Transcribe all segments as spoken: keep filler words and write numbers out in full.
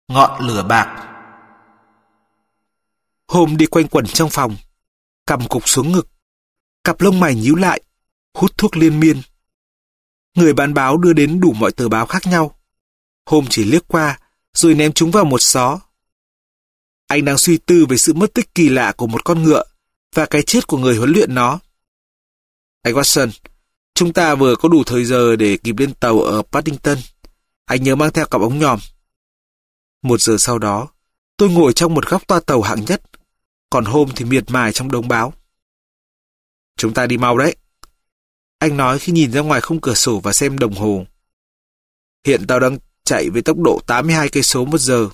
Ngọn lửa bạc. Hôm đi quanh quẩn trong phòng, cằm cụp xuống ngực, cặp lông mày nhíu lại, hút thuốc liên miên. Người bán báo đưa đến đủ mọi tờ báo khác nhau. Hôm chỉ liếc qua, rồi ném chúng vào một xó. Anh đang suy tư về sự mất tích kỳ lạ của một con ngựa và cái chết của người huấn luyện nó. Anh Watson, chúng ta vừa có đủ thời giờ để kịp lên tàu ở Paddington. Anh nhớ mang theo cặp ống nhòm. Một giờ sau đó, tôi ngồi trong một góc toa tàu hạng nhất, còn Hôm thì miệt mài trong đống báo. Chúng ta đi mau đấy. Anh nói khi nhìn ra ngoài khung cửa sổ và xem đồng hồ. Hiện tàu đang chạy với tốc độ tám mươi hai cây số một giờ.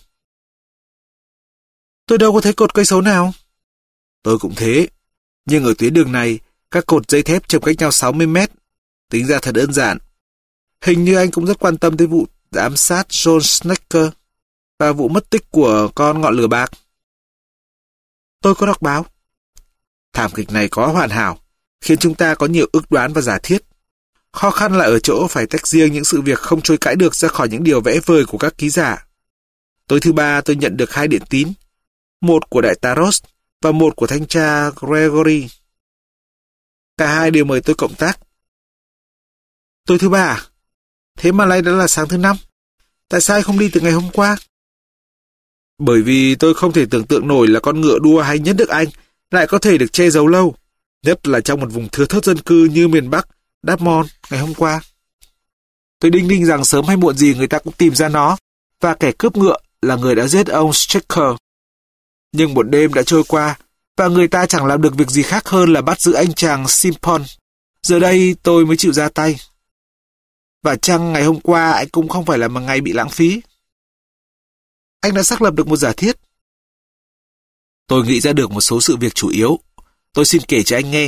Tôi đâu có thấy cột cây số nào. Tôi cũng thế. Nhưng ở tuyến đường này, các cột dây thép chồng cách nhau sáu mươi mét. Tính ra thật đơn giản. Hình như anh cũng rất quan tâm tới vụ ám sát John Snaker và vụ mất tích của con ngọn lửa bạc. Tôi có đọc báo. Thảm kịch này có hoàn hảo, khiến chúng ta có nhiều ước đoán và giả thiết. Khó khăn là ở chỗ phải tách riêng những sự việc không chối cãi được ra khỏi những điều vẽ vời của các ký giả. Tối thứ ba tôi nhận được hai điện tín, một của đại tá Ross và một của thanh tra Gregory. Cả hai đều mời tôi cộng tác. Tối thứ ba à? Thế mà nay đã là sáng thứ năm. Tại sao không đi từ ngày hôm qua? Bởi vì tôi không thể tưởng tượng nổi là con ngựa đua hay nhất nước Anh lại có thể được che giấu lâu, nhất là trong một vùng thưa thớt dân cư như miền Bắc, Dartmouth ngày hôm qua. Tôi đinh ninh rằng sớm hay muộn gì người ta cũng tìm ra nó, và kẻ cướp ngựa là người đã giết ông Straker. Nhưng một đêm đã trôi qua, và người ta chẳng làm được việc gì khác hơn là bắt giữ anh chàng Simpson. Giờ đây tôi mới chịu ra tay. Và chăng ngày hôm qua anh cũng không phải là một ngày bị lãng phí. Anh đã xác lập được một giả thiết. Tôi nghĩ ra được một số sự việc chủ yếu. Tôi xin kể cho anh nghe.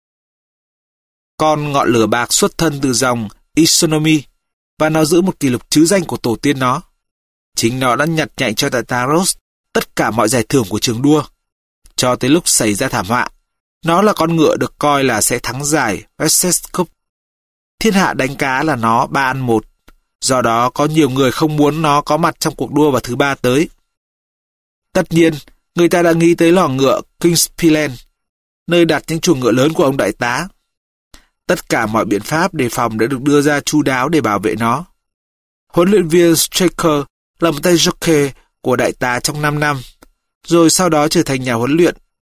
Con ngọn lửa bạc xuất thân từ dòng Isonomy, và nó giữ một kỷ lục trứ danh của tổ tiên nó. Chính nó đã nhặt nhạnh cho đại tá Ross tất cả mọi giải thưởng của trường đua. Cho tới lúc xảy ra thảm họa, nó là con ngựa được coi là sẽ thắng giải Wessex Cup. Thiên hạ đánh cá là nó ba ăn một. Do đó có nhiều người không muốn nó có mặt trong cuộc đua vào thứ ba tới. Tất nhiên, người ta đã nghĩ tới lò ngựa Kingsland, nơi đặt những chuồng ngựa lớn của ông đại tá. Tất cả mọi biện pháp đề phòng đã được đưa ra chu đáo để bảo vệ nó. Huấn luyện viên Straker là một tay jockey của đại tá trong năm năm, rồi sau đó trở thành nhà huấn luyện.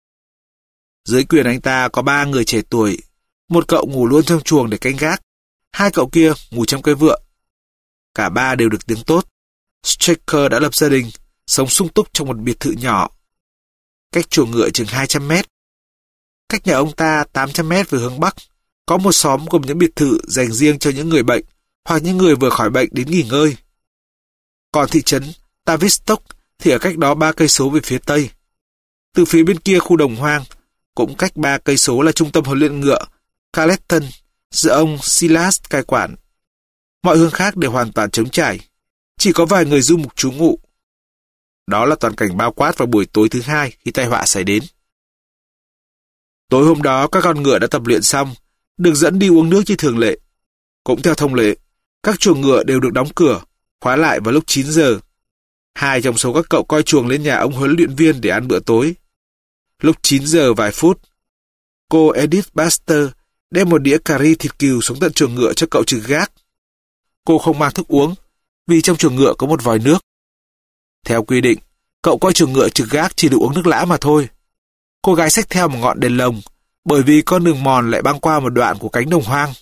Dưới quyền anh ta có ba người trẻ tuổi, một cậu ngủ luôn trong chuồng để canh gác, hai cậu kia ngủ trong cây vựa. Cả ba đều được tiếng tốt. Straker đã lập gia đình, sống sung túc trong một biệt thự nhỏ, cách chuồng ngựa chừng hai trăm mét. Cách nhà ông ta tám trăm mét về hướng Bắc, có một xóm gồm những biệt thự dành riêng cho những người bệnh hoặc những người vừa khỏi bệnh đến nghỉ ngơi. Còn thị trấn Tavistock thì ở cách đó ba cây số về phía Tây. Từ phía bên kia khu đồng hoang, cũng cách ba cây số là trung tâm huấn luyện ngựa Carleton do ông Silas cai quản. Mọi hướng khác đều hoàn toàn trống trải, chỉ có vài người du mục trú ngụ. Đó là toàn cảnh bao quát vào buổi tối thứ hai khi tai họa xảy đến. Tối hôm đó các con ngựa đã tập luyện xong, được dẫn đi uống nước như thường lệ. Cũng theo thông lệ, các chuồng ngựa đều được đóng cửa, khóa lại vào lúc chín giờ. Hai trong số các cậu coi chuồng lên nhà ông huấn luyện viên để ăn bữa tối. Lúc chín giờ vài phút, cô Edith Baxter đem một đĩa cà ri thịt cừu xuống tận chuồng ngựa cho cậu trực gác. Cô không mang thức uống, vì trong chuồng ngựa có một vòi nước. Theo quy định, cậu coi chuồng ngựa trực gác chỉ được uống nước lã mà thôi. Cô gái xách theo một ngọn đèn lồng, bởi vì con đường mòn lại băng qua một đoạn của cánh đồng hoang.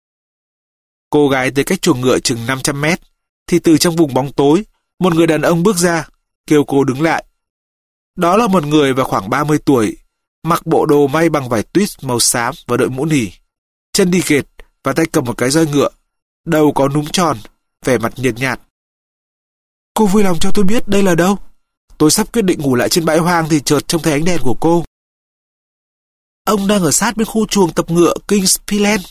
Cô gái tới cách chuồng ngựa chừng năm trăm mét, thì từ trong vùng bóng tối, một người đàn ông bước ra, kêu cô đứng lại. Đó là một người vào khoảng ba mươi tuổi, mặc bộ đồ may bằng vải tuyết màu xám và đội mũ nỉ, chân đi ghệt và tay cầm một cái roi ngựa, đầu có núm tròn, vẻ mặt nhợt nhạt. Cô vui lòng cho tôi biết đây là đâu. Tôi sắp quyết định ngủ lại trên bãi hoang thì chợt trông thấy ánh đèn của cô. Ông đang ở sát bên khu chuồng tập ngựa Kingsland.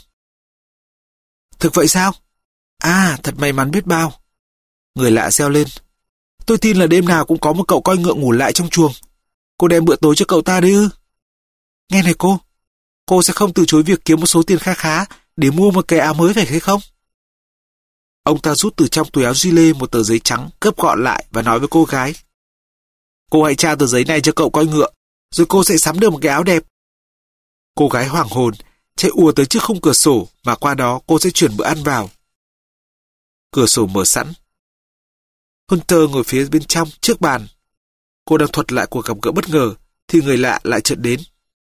Thực vậy sao? À, thật may mắn biết bao. Người lạ reo lên. Tôi tin là đêm nào cũng có một cậu coi ngựa ngủ lại trong chuồng. Cô đem bữa tối cho cậu ta đấy ư? Nghe này cô, cô sẽ không từ chối việc kiếm một số tiền kha khá để mua một cái áo mới phải hay không? Ông ta rút từ trong túi áo gilet một tờ giấy trắng gấp gọn lại và nói với cô gái. Cô hãy trao tờ giấy này cho cậu coi ngựa, rồi cô sẽ sắm được một cái áo đẹp. Cô gái hoảng hồn, chạy ùa tới trước khung cửa sổ mà qua đó cô sẽ chuyển bữa ăn vào. Cửa sổ mở sẵn. Hunter ngồi phía bên trong trước bàn. Cô đang thuật lại cuộc gặp gỡ bất ngờ thì người lạ lại chợt đến.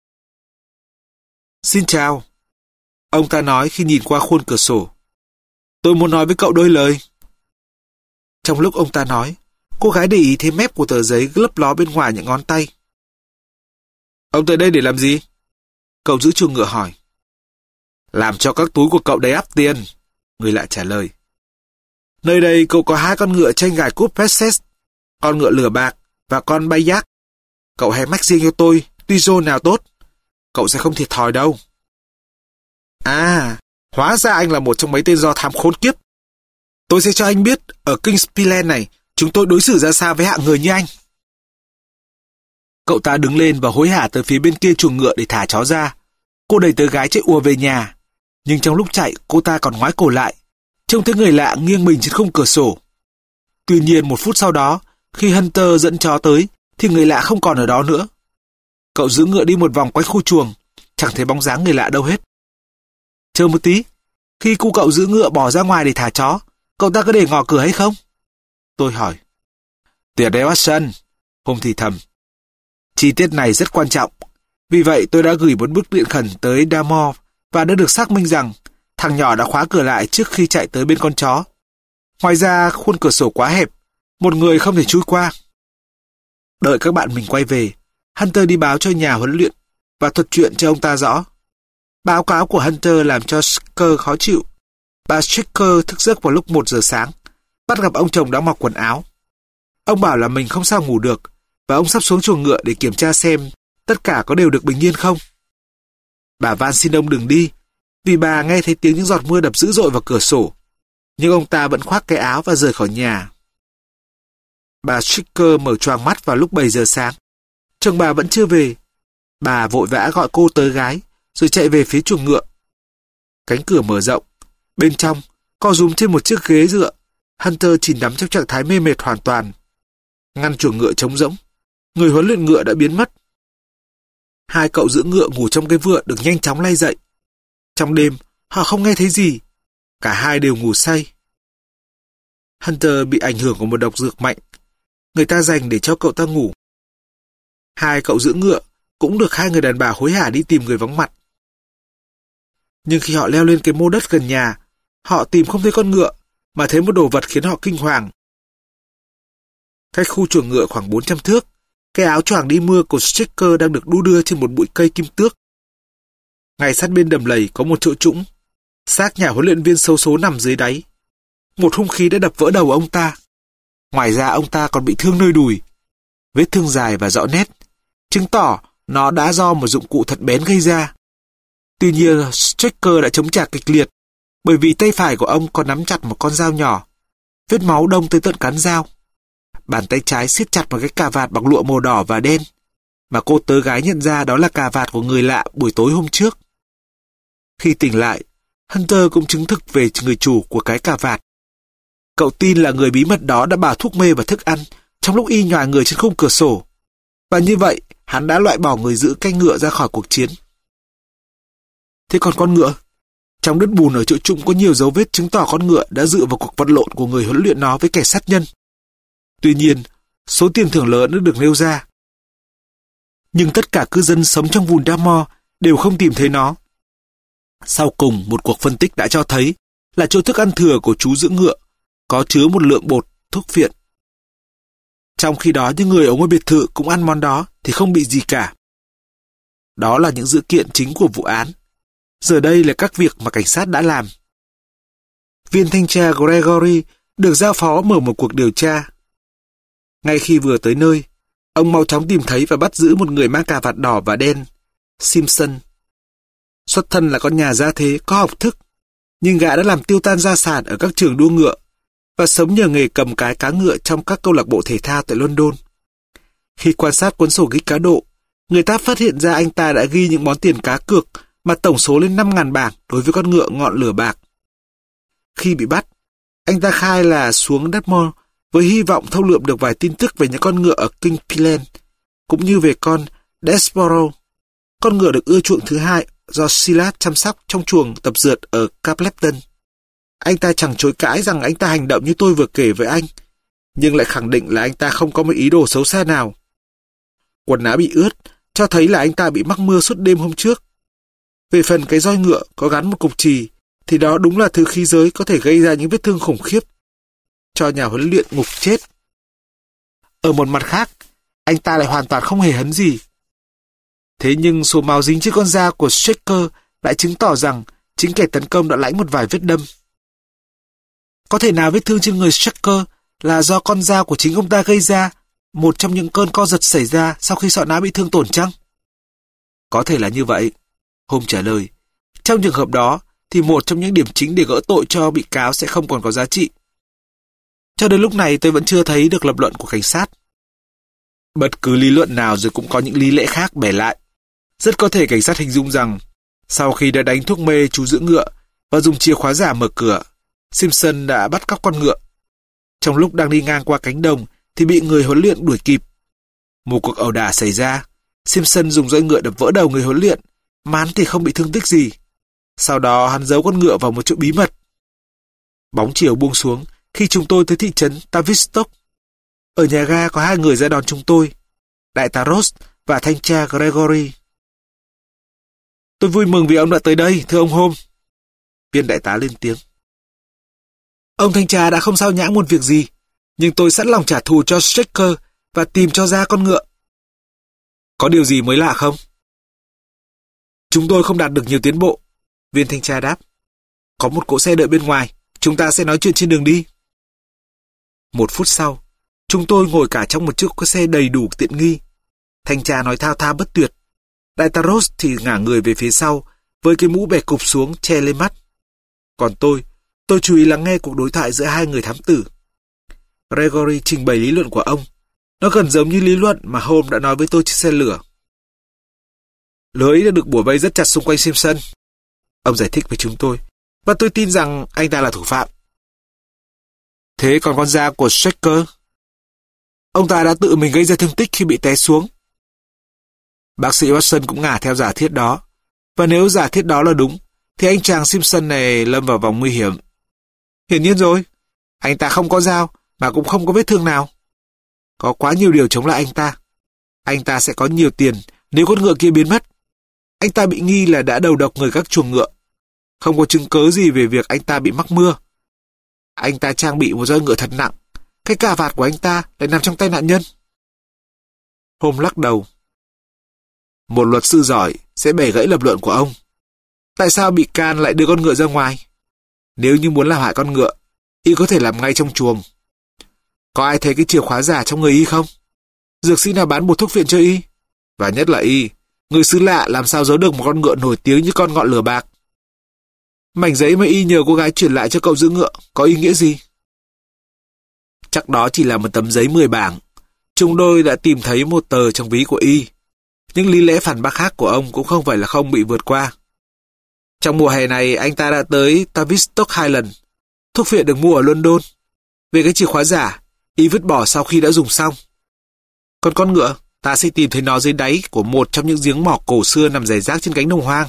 Xin chào. Ông ta nói khi nhìn qua khuôn cửa sổ. Tôi muốn nói với cậu đôi lời. Trong lúc ông ta nói, cô gái để ý thấy mép của tờ giấy lấp ló bên ngoài những ngón tay. Ông tới đây để làm gì? Cậu giữ chuồng ngựa hỏi. Làm cho các túi của cậu đầy ắp tiền, người lạ trả lời. Nơi đây cậu có hai con ngựa tranh gài cúp Perses, con ngựa lửa bạc và con bay giác. Cậu hãy mách riêng cho tôi, tuy rô nào tốt. Cậu sẽ không thiệt thòi đâu. À, hóa ra anh là một trong mấy tên do thám khốn kiếp. Tôi sẽ cho anh biết ở Kingspillen này chúng tôi đối xử ra sao với hạng người như anh. Cậu ta đứng lên và hối hả tới phía bên kia chuồng ngựa để thả chó ra. Cô đẩy tớ gái chạy ùa về nhà. Nhưng trong lúc chạy cô ta còn ngoái cổ lại, trông thấy người lạ nghiêng mình trên khung cửa sổ. Tuy nhiên một phút sau đó, khi Hunter dẫn chó tới thì người lạ không còn ở đó nữa. Cậu giữ ngựa đi một vòng quanh khu chuồng, chẳng thấy bóng dáng người lạ đâu hết. Chờ một tí, khi cu cậu giữ ngựa bỏ ra ngoài để thả chó, cậu ta có để ngỏ cửa hay không? Tôi hỏi. Tuyệt đấy Watson, Hùng thì thầm. Chi tiết này rất quan trọng. Vì vậy tôi đã gửi một bức điện khẩn tới Damore và đã được xác minh rằng thằng nhỏ đã khóa cửa lại trước khi chạy tới bên con chó. Ngoài ra khuôn cửa sổ quá hẹp, một người không thể chui qua. Đợi các bạn mình quay về, Hunter đi báo cho nhà huấn luyện và thuật chuyện cho ông ta rõ. Báo cáo của Hunter làm cho Stricker khó chịu. Bà Stricker thức giấc vào lúc một giờ sáng, bắt gặp ông chồng đã mặc quần áo. Ông bảo là mình không sao ngủ được và ông sắp xuống chuồng ngựa để kiểm tra xem tất cả có đều được bình yên không. Bà van xin ông đừng đi, vì bà nghe thấy tiếng những giọt mưa đập dữ dội vào cửa sổ. Nhưng ông ta vẫn khoác cái áo và rời khỏi nhà. Bà Stricker mở choàng mắt vào lúc bảy giờ sáng. Chồng bà vẫn chưa về. Bà vội vã gọi cô tớ gái, rồi chạy về phía chuồng ngựa. Cánh cửa mở rộng. Bên trong, co rúm trên một chiếc ghế dựa, Hunter chìm đắm trong trạng thái mê mệt hoàn toàn. Ngăn chuồng ngựa trống rỗng. Người huấn luyện ngựa đã biến mất. Hai cậu giữ ngựa ngủ trong cái vựa được nhanh chóng lay dậy. Trong đêm, họ không nghe thấy gì. Cả hai đều ngủ say. Hunter bị ảnh hưởng của một độc dược mạnh. Người ta dành để cho cậu ta ngủ. Hai cậu giữ ngựa cũng được hai người đàn bà hối hả đi tìm người vắng mặt. Nhưng khi họ leo lên cái mô đất gần nhà, họ tìm không thấy con ngựa, mà thấy một đồ vật khiến họ kinh hoàng. Cách khu chuồng ngựa khoảng bốn trăm thước, cái áo choàng đi mưa của Stricker đang được đu đưa trên một bụi cây kim tước. Ngay sát bên đầm lầy có một chỗ trũng. Xác nhà huấn luyện viên xấu số nằm dưới đáy. Một hung khí đã đập vỡ đầu ông ta. Ngoài ra ông ta còn bị thương nơi đùi. Vết thương dài và rõ nét, chứng tỏ nó đã do một dụng cụ thật bén gây ra. Tuy nhiên, Stricker đã chống trả kịch liệt, bởi vì tay phải của ông còn nắm chặt một con dao nhỏ. Vết máu đông tới tận cán dao. Bàn tay trái siết chặt một cái cà vạt bằng lụa màu đỏ và đen, mà cô tớ gái nhận ra đó là cà vạt của người lạ buổi tối hôm trước. Khi tỉnh lại, Hunter cũng chứng thực về người chủ của cái cà vạt. Cậu tin là người bí mật đó đã bảo thuốc mê vào thức ăn trong lúc y nhòi người trên khung cửa sổ. Và như vậy, hắn đã loại bỏ người giữ canh ngựa ra khỏi cuộc chiến. Thế còn con ngựa? Trong đất bùn ở chỗ trũng có nhiều dấu vết chứng tỏ con ngựa đã dựa vào cuộc vật lộn của người huấn luyện nó với kẻ sát nhân. Tuy nhiên, số tiền thưởng lớn đã được nêu ra. Nhưng tất cả cư dân sống trong vùng Damore đều không tìm thấy nó. Sau cùng, một cuộc phân tích đã cho thấy là chỗ thức ăn thừa của chú giữ ngựa có chứa một lượng bột thuốc phiện. Trong khi đó, những người ở ngôi biệt thự cũng ăn món đó thì không bị gì cả. Đó là những dữ kiện chính của vụ án. Giờ đây là các việc mà cảnh sát đã làm. Viên thanh tra Gregory được giao phó mở một cuộc điều tra. Ngay khi vừa tới nơi, ông mau chóng tìm thấy và bắt giữ một người mang cà vạt đỏ và đen, Simpson. Xuất thân là con nhà gia thế, có học thức, nhưng gã đã làm tiêu tan gia sản ở các trường đua ngựa và sống nhờ nghề cầm cái cá ngựa trong các câu lạc bộ thể thao tại London. Khi quan sát cuốn sổ ghi cá độ, người ta phát hiện ra anh ta đã ghi những món tiền cá cược mà tổng số lên năm ngàn bảng đối với con ngựa ngọn lửa bạc. Khi bị bắt, Anh ta khai là xuống Dartmoor với hy vọng thâu lượm được vài tin tức về những con ngựa ở King Pilen, cũng như về con Desborough, con ngựa được ưa chuộng thứ hai do Silas chăm sóc trong chuồng tập dượt ở Caplepton. Anh ta chẳng chối cãi rằng anh ta hành động như tôi vừa kể với anh, nhưng lại khẳng định là anh ta không có một ý đồ xấu xa nào. Quần áo bị ướt, cho thấy là anh ta bị mắc mưa suốt đêm hôm trước. Về phần cái roi ngựa có gắn một cục chì, thì đó đúng là thứ khí giới có thể gây ra những vết thương khủng khiếp, cho nhà huấn luyện ngục chết. Ở một mặt khác, anh ta lại hoàn toàn không hề hấn gì. Thế nhưng số máu dính trên con da của Shaker lại chứng tỏ rằng chính kẻ tấn công đã lãnh một vài vết đâm. Có thể nào vết thương trên người Shaker là do con dao của chính ông ta gây ra, một trong những cơn co giật xảy ra sau khi sọ não bị thương tổn chăng? Có thể là như vậy. Holmes trả lời. Trong trường hợp đó, thì một trong những điểm chính để gỡ tội cho bị cáo sẽ không còn có giá trị. Cho đến lúc này tôi vẫn chưa thấy được lập luận của cảnh sát. Bất cứ lý luận nào rồi cũng có những lý lẽ khác bẻ lại. Rất có thể cảnh sát hình dung rằng, sau khi đã đánh thuốc mê chú giữ ngựa và dùng chìa khóa giả mở cửa, Simpson đã bắt cóc con ngựa. Trong lúc đang đi ngang qua cánh đồng thì bị người huấn luyện đuổi kịp. Một cuộc ẩu đả xảy ra, Simpson dùng roi ngựa đập vỡ đầu người huấn luyện, mà hắn thì không bị thương tích gì. Sau đó hắn giấu con ngựa vào một chỗ bí mật. Bóng chiều buông xuống khi chúng tôi tới thị trấn Tavistock. Ở nhà ga có hai người ra đón chúng tôi, đại tá Ross và thanh tra Gregory. Tôi vui mừng vì ông đã tới đây, thưa ông Holmes. Viên đại tá lên tiếng. Ông thanh tra đã không sao nhãng một việc gì, nhưng tôi sẵn lòng trả thù cho Shaker và tìm cho ra con ngựa. Có điều gì mới lạ không? Chúng tôi không đạt được nhiều tiến bộ. Viên thanh tra đáp. Có một cỗ xe đợi bên ngoài, chúng ta sẽ nói chuyện trên đường đi. Một phút sau, chúng tôi ngồi cả trong một chiếc xe đầy đủ tiện nghi. Thanh tra nói thao thao bất tuyệt. Đại tá Ross thì ngả người về phía sau, với cái mũ bẻ cụp xuống che lên mắt. Còn tôi, tôi chú ý lắng nghe cuộc đối thoại giữa hai người thám tử. Gregory trình bày lý luận của ông. Nó gần giống như lý luận mà Holmes đã nói với tôi trên xe lửa. Lưới đã được bủa vây rất chặt xung quanh Simpson. Ông giải thích với chúng tôi, và tôi tin rằng anh ta là thủ phạm. Thế còn con da của Shaker? Ông ta đã tự mình gây ra thương tích khi bị té xuống. Bác sĩ Watson cũng ngả theo giả thiết đó, và nếu giả thiết đó là đúng, thì anh chàng Simpson này lâm vào vòng nguy hiểm. Hiển nhiên rồi, anh ta không có dao, mà cũng không có vết thương nào. Có quá nhiều điều chống lại anh ta. Anh ta sẽ có nhiều tiền nếu con ngựa kia biến mất. Anh ta bị nghi là đã đầu độc người các chuồng ngựa. Không có chứng cớ gì về việc anh ta bị mắc mưa. Anh ta trang bị một roi ngựa thật nặng. Cái cà vạt của anh ta lại nằm trong tay nạn nhân. Holmes lắc đầu. Một luật sư giỏi sẽ bẻ gãy lập luận của ông. Tại sao bị can lại đưa con ngựa ra ngoài? Nếu như muốn làm hại con ngựa, y có thể làm ngay trong chuồng. Có ai thấy cái chìa khóa giả trong người y không? Dược sĩ nào bán một thuốc phiện cho y? Và nhất là y, người xứ lạ làm sao giấu được một con ngựa nổi tiếng như con ngọn lửa bạc? Mảnh giấy mà y nhờ cô gái chuyển lại cho cậu giữ ngựa có ý nghĩa gì? Chắc đó chỉ là một tấm giấy mười bảng. Chúng tôi đã tìm thấy một tờ trong ví của y. Những lý lẽ phản bác khác của ông cũng không phải là không bị vượt qua. Trong mùa hè này anh ta đã tới Tavistock hai lần. Thuốc phiện được mua ở London. Về cái chìa khóa giả, y vứt bỏ sau khi đã dùng xong. Còn con ngựa, ta sẽ tìm thấy nó dưới đáy của một trong những giếng mỏ cổ xưa nằm rải rác trên cánh đồng hoang.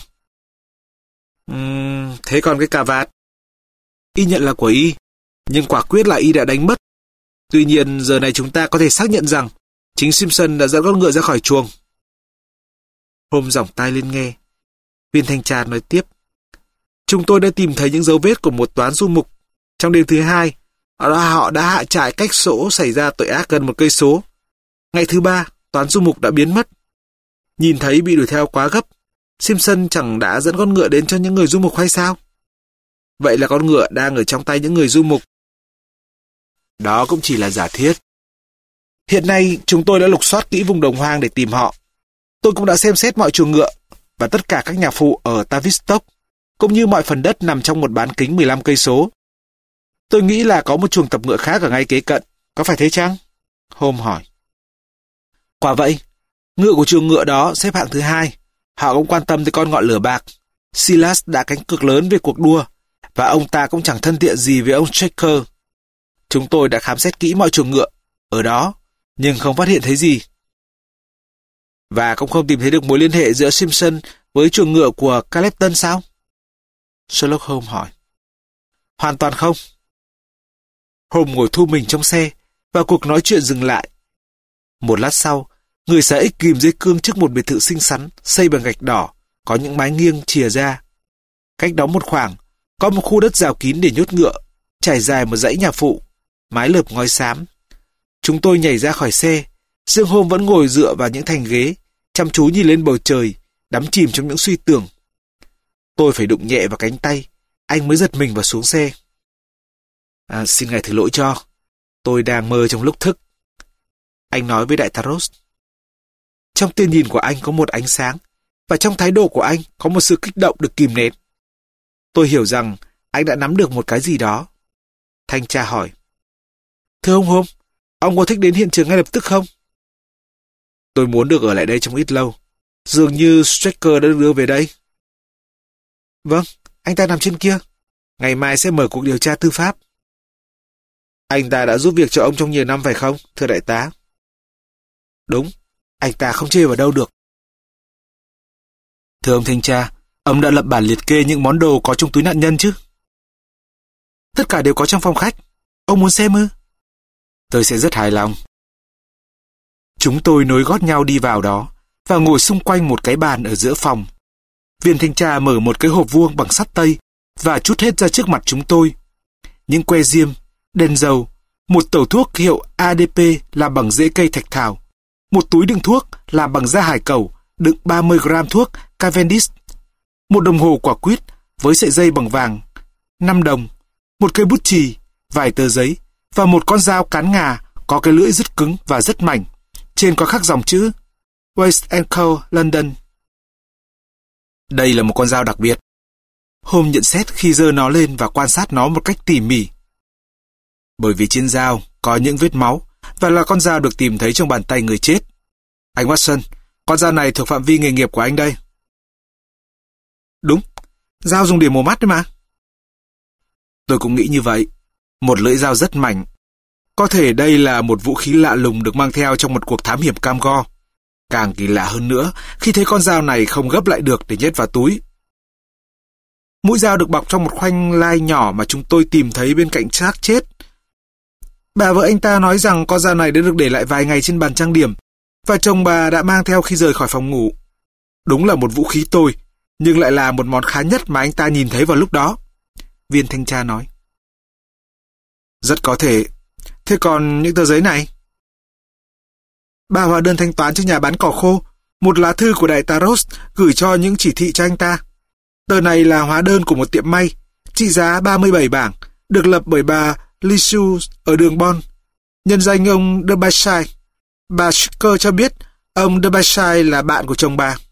Uhm, thế còn cái cà vạt? Y nhận là của y, nhưng quả quyết là y đã đánh mất. Tuy nhiên giờ này chúng ta có thể xác nhận rằng chính Simpson đã dẫn con ngựa ra khỏi chuồng. Holmes giỏng tai lên nghe. Viên thanh tra nói tiếp. Chúng tôi đã tìm thấy những dấu vết của một toán du mục. Trong đêm thứ hai, họ đã hạ trại cách chỗ xảy ra tội ác gần một cây số. Ngày thứ ba, toán du mục đã biến mất. Nhìn thấy bị đuổi theo quá gấp, Simpson chẳng đã dẫn con ngựa đến cho những người du mục hay sao? Vậy là con ngựa đang ở trong tay những người du mục. Đó cũng chỉ là giả thiết. Hiện nay, chúng tôi đã lục soát kỹ vùng đồng hoang để tìm họ. Tôi cũng đã xem xét mọi chuồng ngựa và tất cả các nhà phụ ở Tavistock, cũng như mọi phần đất nằm trong một bán kính mười lăm cây số. Tôi nghĩ là có một chuồng tập ngựa khác ở ngay kế cận, có phải thế chăng? Holmes hỏi. Quả vậy, ngựa của chuồng ngựa đó xếp hạng thứ hai. Họ cũng quan tâm tới con ngọn lửa bạc. Silas đã cánh cược lớn về cuộc đua, và ông ta cũng chẳng thân thiện gì với ông Shaker. Chúng tôi đã khám xét kỹ mọi chuồng ngựa ở đó, nhưng không phát hiện thấy gì. Và cũng không tìm thấy được mối liên hệ giữa Simpson với chuồng ngựa của Carleton sao? Sherlock Holmes hỏi. Hoàn toàn không. Holmes ngồi thu mình trong xe, và cuộc nói chuyện dừng lại. Một lát sau, người xà ích ghim dây cương trước một biệt thự xinh xắn, xây bằng gạch đỏ, có những mái nghiêng chìa ra. Cách đó một khoảng, có một khu đất rào kín để nhốt ngựa, trải dài một dãy nhà phụ, mái lợp ngói xám. Chúng tôi nhảy ra khỏi xe, riêng Holmes vẫn ngồi dựa vào những thành ghế, chăm chú nhìn lên bầu trời, đắm chìm trong những suy tưởng. Tôi phải đụng nhẹ vào cánh tay, anh mới giật mình và xuống xe. À, xin ngài thứ lỗi cho, tôi đang mơ trong lúc thức, anh nói với đại tá Ross. Trong tia nhìn của anh có một ánh sáng, và trong thái độ của anh có một sự kích động được kìm nén. Tôi hiểu rằng anh đã nắm được một cái gì đó. Thanh tra hỏi. Thưa ông Holmes, ông có thích đến hiện trường ngay lập tức không? Tôi muốn được ở lại đây trong ít lâu. Dường như Straker đã được đưa về đây. Vâng, anh ta nằm trên kia. Ngày mai sẽ mở cuộc điều tra tư pháp. Anh ta đã giúp việc cho ông trong nhiều năm phải không, thưa đại tá? Đúng, anh ta không chê vào đâu được. Thưa ông thanh tra, ông đã lập bản liệt kê những món đồ có trong túi nạn nhân chứ? Tất cả đều có trong phòng khách. Ông muốn xem ư? Tôi sẽ rất hài lòng. Chúng tôi nối gót nhau đi vào đó và ngồi xung quanh một cái bàn ở giữa phòng. Viên thanh tra mở một cái hộp vuông bằng sắt tây và trút hết ra trước mặt chúng tôi. Những que diêm, đèn dầu, một tẩu thuốc hiệu a đê pê làm bằng rễ cây thạch thảo, một túi đựng thuốc làm bằng da hải cẩu đựng ba mươi gram thuốc Cavendish, một đồng hồ quả quýt với sợi dây bằng vàng, năm đồng, một cây bút chì, vài tờ giấy và một con dao cán ngà có cái lưỡi rất cứng và rất mảnh. Trên có khắc dòng chữ West and Co, London. Đây là một con dao đặc biệt. Holmes nhận xét khi giơ nó lên và quan sát nó một cách tỉ mỉ. Bởi vì trên dao có những vết máu và là con dao được tìm thấy trong bàn tay người chết. Anh Watson, con dao này thuộc phạm vi nghề nghiệp của anh đây. Đúng, dao dùng để mổ mắt đấy mà. Tôi cũng nghĩ như vậy. Một lưỡi dao rất mảnh. Có thể đây là một vũ khí lạ lùng được mang theo trong một cuộc thám hiểm cam go. Càng kỳ lạ hơn nữa khi thấy con dao này không gấp lại được để nhét vào túi. Mũi dao được bọc trong một khoanh lai nhỏ mà chúng tôi tìm thấy bên cạnh xác chết. Bà vợ anh ta nói rằng con dao này đã được để lại vài ngày trên bàn trang điểm và chồng bà đã mang theo khi rời khỏi phòng ngủ. Đúng là một vũ khí tồi, nhưng lại là một món khá nhất mà anh ta nhìn thấy vào lúc đó. Viên thanh tra nói. Rất có thể. Thế còn những tờ giấy này? Ba hóa đơn thanh toán cho nhà bán cỏ khô, một lá thư của đại tá Ross gửi cho những chỉ thị cho anh ta. Tờ này là hóa đơn của một tiệm may, trị giá ba mươi bảy bảng, được lập bởi bà Lisu ở đường Bon, nhân danh ông Derbyshire. Bà Straker cho biết ông Derbyshire là bạn của chồng bà.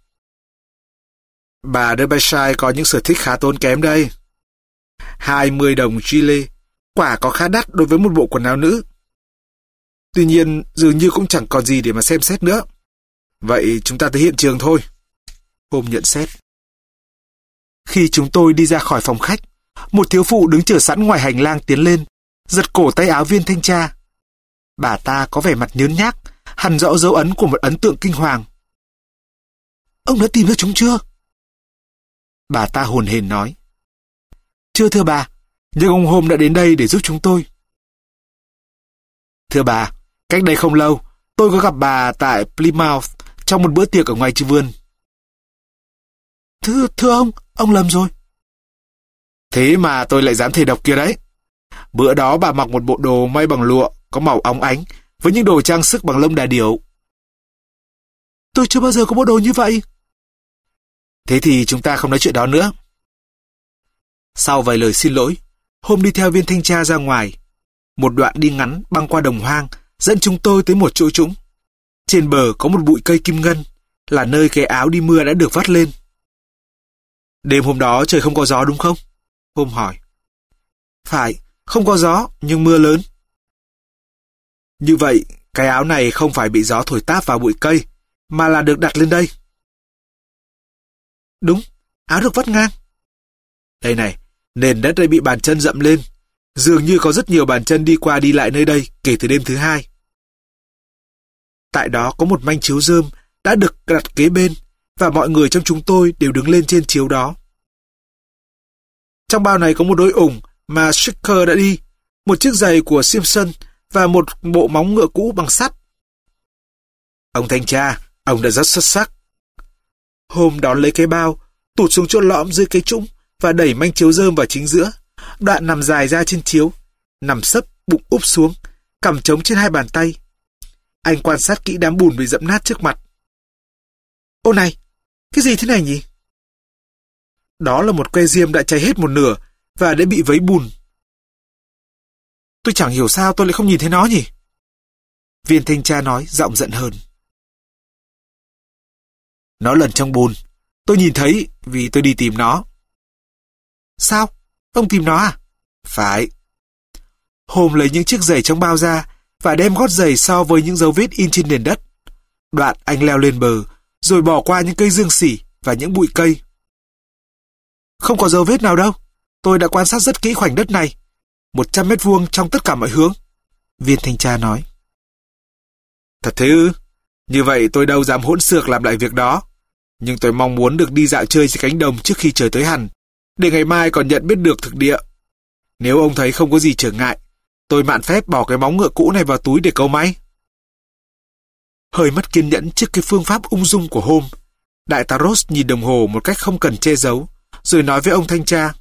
Bà Derbyshire có những sở thích khá tốn kém đây. hai mươi đồng gilet, quả có khá đắt đối với một bộ quần áo nữ. Tuy nhiên, dường như cũng chẳng còn gì để mà xem xét nữa. Vậy chúng ta tới hiện trường thôi. Holmes nhận xét. Khi chúng tôi đi ra khỏi phòng khách, một thiếu phụ đứng chờ sẵn ngoài hành lang tiến lên, giật cổ tay áo viên thanh tra. Bà ta có vẻ mặt nhớn nhác, hằn rõ dấu ấn của một ấn tượng kinh hoàng. Ông đã tìm ra chúng chưa? Bà ta hồn hển nói. Chưa thưa bà, nhưng ông Holmes đã đến đây để giúp chúng tôi. Thưa bà, cách đây không lâu, tôi có gặp bà tại Plymouth trong một bữa tiệc ở ngoài vườn. Thưa, thưa ông, ông lầm rồi. Thế mà tôi lại dám thề độc kia đấy. Bữa đó bà mặc một bộ đồ may bằng lụa, có màu óng ánh, với những đồ trang sức bằng lông đà điểu. Tôi chưa bao giờ có bộ đồ như vậy. Thế thì chúng ta không nói chuyện đó nữa. Sau vài lời xin lỗi, Holmes đi theo viên thanh tra ra ngoài. Một đoạn đi ngắn băng qua đồng hoang dẫn chúng tôi tới một chỗ trũng. Trên bờ có một bụi cây kim ngân, là nơi cái áo đi mưa đã được vắt lên. Đêm hôm đó trời không có gió đúng không? Holmes hỏi. Phải, không có gió, nhưng mưa lớn. Như vậy, cái áo này không phải bị gió thổi táp vào bụi cây, mà là được đặt lên đây. Đúng, áo được vắt ngang. Đây này, nền đất đây bị bàn chân dậm lên. Dường như có rất nhiều bàn chân đi qua đi lại nơi đây kể từ đêm thứ hai. Tại đó có một manh chiếu rơm đã được đặt kế bên, và mọi người trong chúng tôi đều đứng lên trên chiếu đó. Trong bao này có một đôi ủng mà Stricker đã đi, một chiếc giày của Simpson và một bộ móng ngựa cũ bằng sắt. Ông thanh tra, ông đã rất xuất sắc. Hôm đón lấy cái bao, tụt xuống chỗ lõm dưới cái trũng và đẩy manh chiếu rơm vào chính giữa. Đoạn nằm dài ra trên chiếu, nằm sấp, bụng úp xuống, cằm trống trên hai bàn tay. Anh quan sát kỹ đám bùn bị dẫm nát trước mặt. Ô này, cái gì thế này nhỉ? Đó là một que diêm đã cháy hết một nửa và đã bị vấy bùn. Tôi chẳng hiểu sao tôi lại không nhìn thấy nó nhỉ? Viên thanh tra nói, giọng giận hơn. Nó lẩn trong bùn. Tôi nhìn thấy vì tôi đi tìm nó. Sao? Ông tìm nó à? Phải. Hôm lấy những chiếc giày trong bao ra và đem gót giày so với những dấu vết in trên nền đất. Đoạn anh leo lên bờ, rồi bỏ qua những cây dương xỉ và những bụi cây. Không có dấu vết nào đâu. Tôi đã quan sát rất kỹ khoảnh đất này. Một trăm mét vuông trong tất cả mọi hướng. Viên thanh tra nói. Thật thế ư? Như vậy tôi đâu dám hỗn xược làm lại việc đó. Nhưng tôi mong muốn được đi dạo chơi trên cánh đồng trước khi trời tối hằn, để ngày mai còn nhận biết được thực địa. Nếu ông thấy không có gì trở ngại, tôi mạn phép bỏ cái móng ngựa cũ này vào túi để câu may. Hơi mất kiên nhẫn trước cái phương pháp ung dung của Holmes, đại tá Ross nhìn đồng hồ một cách không cần che giấu, rồi nói với ông thanh tra.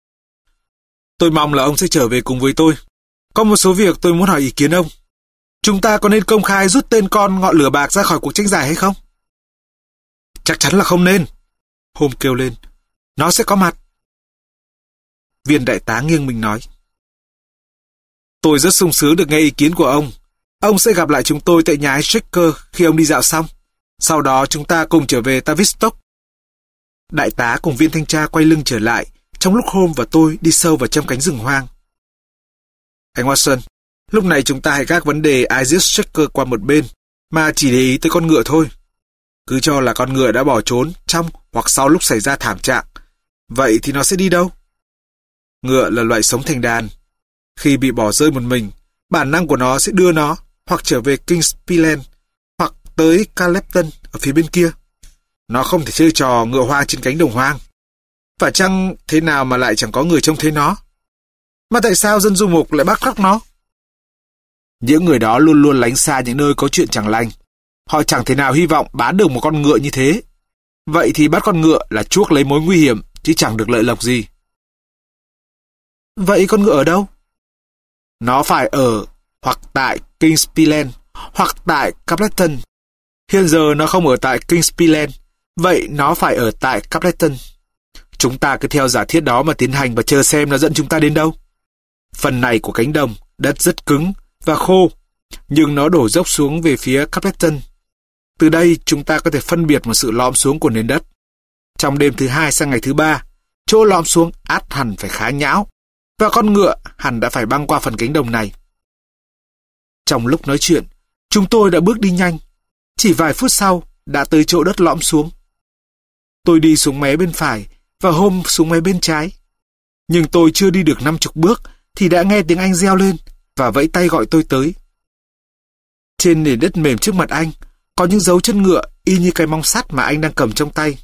Tôi mong là ông sẽ trở về cùng với tôi. Có một số việc tôi muốn hỏi ý kiến ông. Chúng ta có nên công khai rút tên con ngọn lửa bạc ra khỏi cuộc tranh giải hay không? Chắc chắn là không nên. Holmes kêu lên. Nó sẽ có mặt. Viên đại tá nghiêng mình nói. Tôi rất sung sướng được nghe ý kiến của ông. Ông sẽ gặp lại chúng tôi tại nhà Stricker khi ông đi dạo xong. Sau đó chúng ta cùng trở về Tavistock. Đại tá cùng viên thanh tra quay lưng trở lại trong lúc Holmes và tôi đi sâu vào trong cánh rừng hoang. Anh Watson, lúc này chúng ta hãy gác vấn đề Isaac Stricker qua một bên, mà chỉ để ý tới con ngựa thôi. Cứ cho là con ngựa đã bỏ trốn trong hoặc sau lúc xảy ra thảm trạng. Vậy thì nó sẽ đi đâu? Ngựa là loại sống thành đàn. Khi bị bỏ rơi một mình, bản năng của nó sẽ đưa nó hoặc trở về Kingspeland hoặc tới Carlepton ở phía bên kia. Nó không thể chơi trò ngựa hoang trên cánh đồng hoang. Và chăng thế nào mà lại chẳng có người trông thấy nó? Mà tại sao dân du mục lại bắt cóc nó? Những người đó luôn luôn lánh xa những nơi có chuyện chẳng lành. Họ chẳng thể nào hy vọng bán được một con ngựa như thế. Vậy thì bắt con ngựa là chuốc lấy mối nguy hiểm, chứ chẳng được lợi lộc gì. Vậy con ngựa ở đâu? Nó phải ở hoặc tại Kingspeland hoặc tại Capleton. Hiện giờ nó không ở tại Kingspeland, vậy nó phải ở tại Capleton. Chúng ta cứ theo giả thiết đó mà tiến hành và chờ xem nó dẫn chúng ta đến đâu. Phần này của cánh đồng, đất rất cứng và khô, nhưng nó đổ dốc xuống về phía Capleton. Từ đây chúng ta có thể phân biệt một sự lõm xuống của nền đất. Trong đêm thứ hai sang ngày thứ ba, chỗ lõm xuống ắt hẳn phải khá nhão, và con ngựa hẳn đã phải băng qua phần cánh đồng này. Trong lúc nói chuyện, chúng tôi đã bước đi nhanh. Chỉ vài phút sau, đã tới chỗ đất lõm xuống. Tôi đi xuống mé bên phải, và Holmes xuống mé bên trái. Nhưng tôi chưa đi được năm chục bước, thì đã nghe tiếng anh reo lên, và vẫy tay gọi tôi tới. Trên nền đất mềm trước mặt anh, có những dấu chân ngựa y như cái mong sắt mà anh đang cầm trong tay.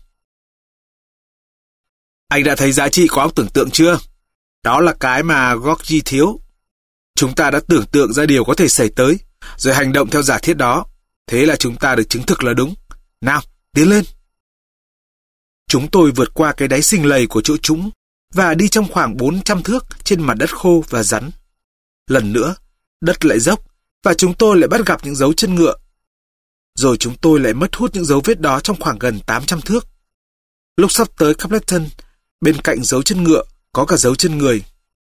Anh đã thấy giá trị của óc tưởng tượng chưa? Đó là cái mà Gorgie thiếu. Chúng ta đã tưởng tượng ra điều có thể xảy tới, rồi hành động theo giả thiết đó. Thế là chúng ta được chứng thực là đúng. Nào, tiến lên. Chúng tôi vượt qua cái đáy xình lầy của chỗ trũng và đi trong khoảng bốn trăm thước trên mặt đất khô và rắn. Lần nữa, đất lại dốc và chúng tôi lại bắt gặp những dấu chân ngựa. Rồi chúng tôi lại mất hút những dấu vết đó trong khoảng gần tám trăm thước. Lúc sắp tới Capleton, bên cạnh dấu chân ngựa có cả dấu chân người.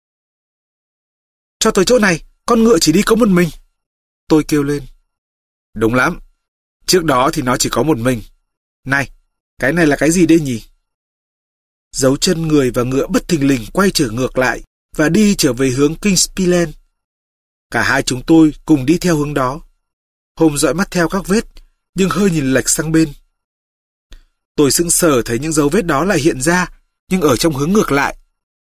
Cho tới chỗ này, con ngựa chỉ đi có một mình. Tôi kêu lên. Đúng lắm. Trước đó thì nó chỉ có một mình. Này, cái này là cái gì đây nhỉ? Dấu chân người và ngựa bất thình lình quay trở ngược lại và đi trở về hướng Kingspeland. Cả hai chúng tôi cùng đi theo hướng đó. Holmes dõi mắt theo các vết, nhưng hơi nhìn lệch sang bên. Tôi sững sờ thấy những dấu vết đó lại hiện ra, nhưng ở trong hướng ngược lại.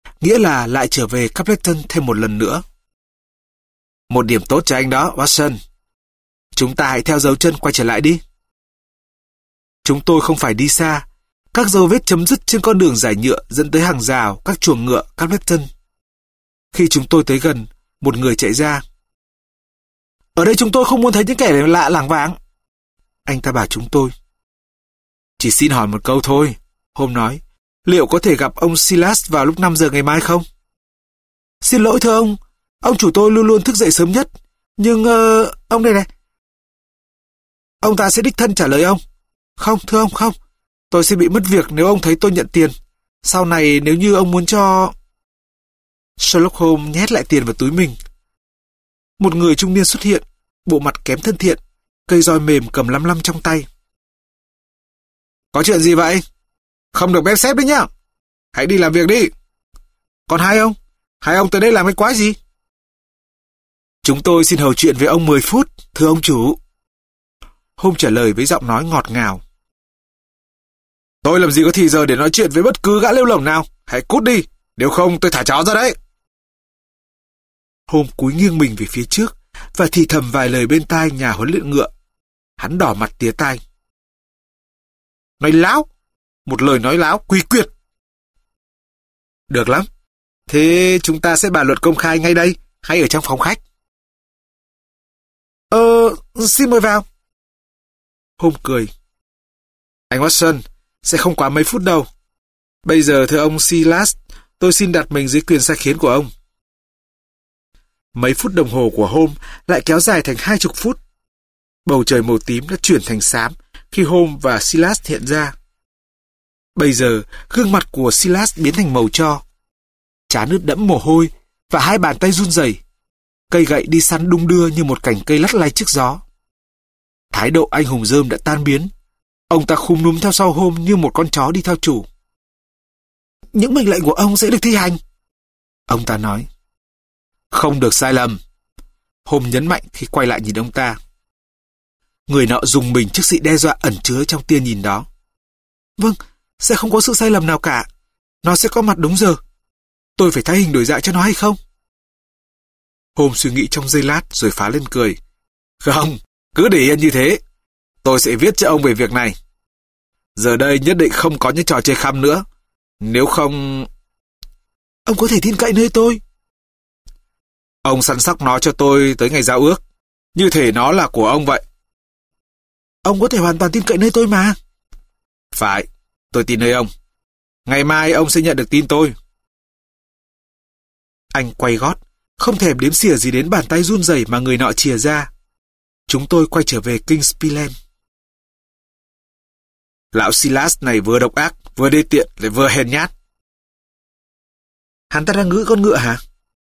nghĩa là lại trở về Capleton thêm một lần nữa. Một điểm tốt cho anh đó, Watson. Chúng ta hãy theo dấu chân quay trở lại đi. Chúng tôi không phải đi xa. Các dấu vết chấm dứt trên con đường dài nhựa dẫn tới hàng rào, các chuồng ngựa Capleton. Khi chúng tôi tới gần, một người chạy ra. Ở đây chúng tôi không muốn thấy những kẻ lạ lảng vảng. Anh ta bảo chúng tôi. Chỉ xin hỏi một câu thôi, Holmes nói. Liệu có thể gặp ông Silas vào lúc năm giờ ngày mai không? Xin lỗi thưa ông, ông chủ tôi luôn luôn thức dậy sớm nhất. Nhưng, uh, ông đây này. Ông ta sẽ đích thân trả lời ông. Không, thưa ông, không. Tôi sẽ bị mất việc nếu ông thấy tôi nhận tiền. Sau này nếu như ông muốn cho... Sherlock Holmes nhét lại tiền vào túi mình. Một người trung niên xuất hiện, bộ mặt kém thân thiện, cây roi mềm cầm lăm lăm trong tay. Có chuyện gì vậy? Không được bép xép đấy nhá. Hãy đi làm việc đi. Còn hai ông? Hai ông tới đây làm cái quái gì? Chúng tôi xin hầu chuyện với ông mười phút, thưa ông chủ. Holmes trả lời với giọng nói ngọt ngào. Tôi làm gì có thì giờ để nói chuyện với bất cứ gã lêu lổng nào. Hãy cút đi, nếu không tôi thả chó ra đấy. Holmes cúi nghiêng mình về phía trước và thì thầm vài lời bên tai nhà huấn luyện ngựa. Hắn đỏ mặt tía tai. Nói láo, một lời nói láo quy quyệt. Được lắm, thế chúng ta sẽ bàn luận công khai ngay đây hay ở trong phòng khách? Ờ, xin mời vào. Holmes cười. Anh Watson, sẽ không quá mấy phút đâu. Bây giờ thưa ông Silas, tôi xin đặt mình dưới quyền sai khiến của ông. Mấy phút đồng hồ của Holmes lại kéo dài thành hai chục phút. Bầu trời màu tím đã chuyển thành xám khi Holmes và Silas hiện ra. Bây giờ, gương mặt của Silas biến thành màu tro. Trán ướt đẫm mồ hôi và hai bàn tay run rẩy. Cây gậy đi săn đung đưa như một cành cây lắc lay trước gió. Thái độ anh hùng rơm đã tan biến. Ông ta khúm núm theo sau Holmes như một con chó đi theo chủ. Những mệnh lệnh của ông sẽ được thi hành. Ông ta nói. Không được sai lầm. Holmes nhấn mạnh khi quay lại nhìn ông ta. Người nọ rùng mình trước sự đe dọa ẩn chứa trong tia nhìn đó. Vâng, sẽ không có sự sai lầm nào cả. Nó sẽ có mặt đúng giờ. Tôi phải thay hình đổi dạng cho nó hay không? Holmes suy nghĩ trong giây lát rồi phá lên cười. Không, cứ để yên như thế. Tôi sẽ viết cho ông về việc này. Giờ đây nhất định không có những trò chơi khăm nữa. Nếu không... Ông có thể tin cậy nơi tôi. Ông săn sóc nó cho tôi tới ngày giao ước. Như thể nó là của ông vậy. Ông có thể hoàn toàn tin cậy nơi tôi mà. Phải, tôi tin nơi ông. Ngày mai ông sẽ nhận được tin tôi. Anh quay gót, không thèm đếm xỉa gì đến bàn tay run rẩy mà người nọ chìa ra. Chúng tôi quay trở về Kingsland. Lão Silas này vừa độc ác, vừa đê tiện, lại vừa hèn nhát. Hắn ta đang ngữ con ngựa hả?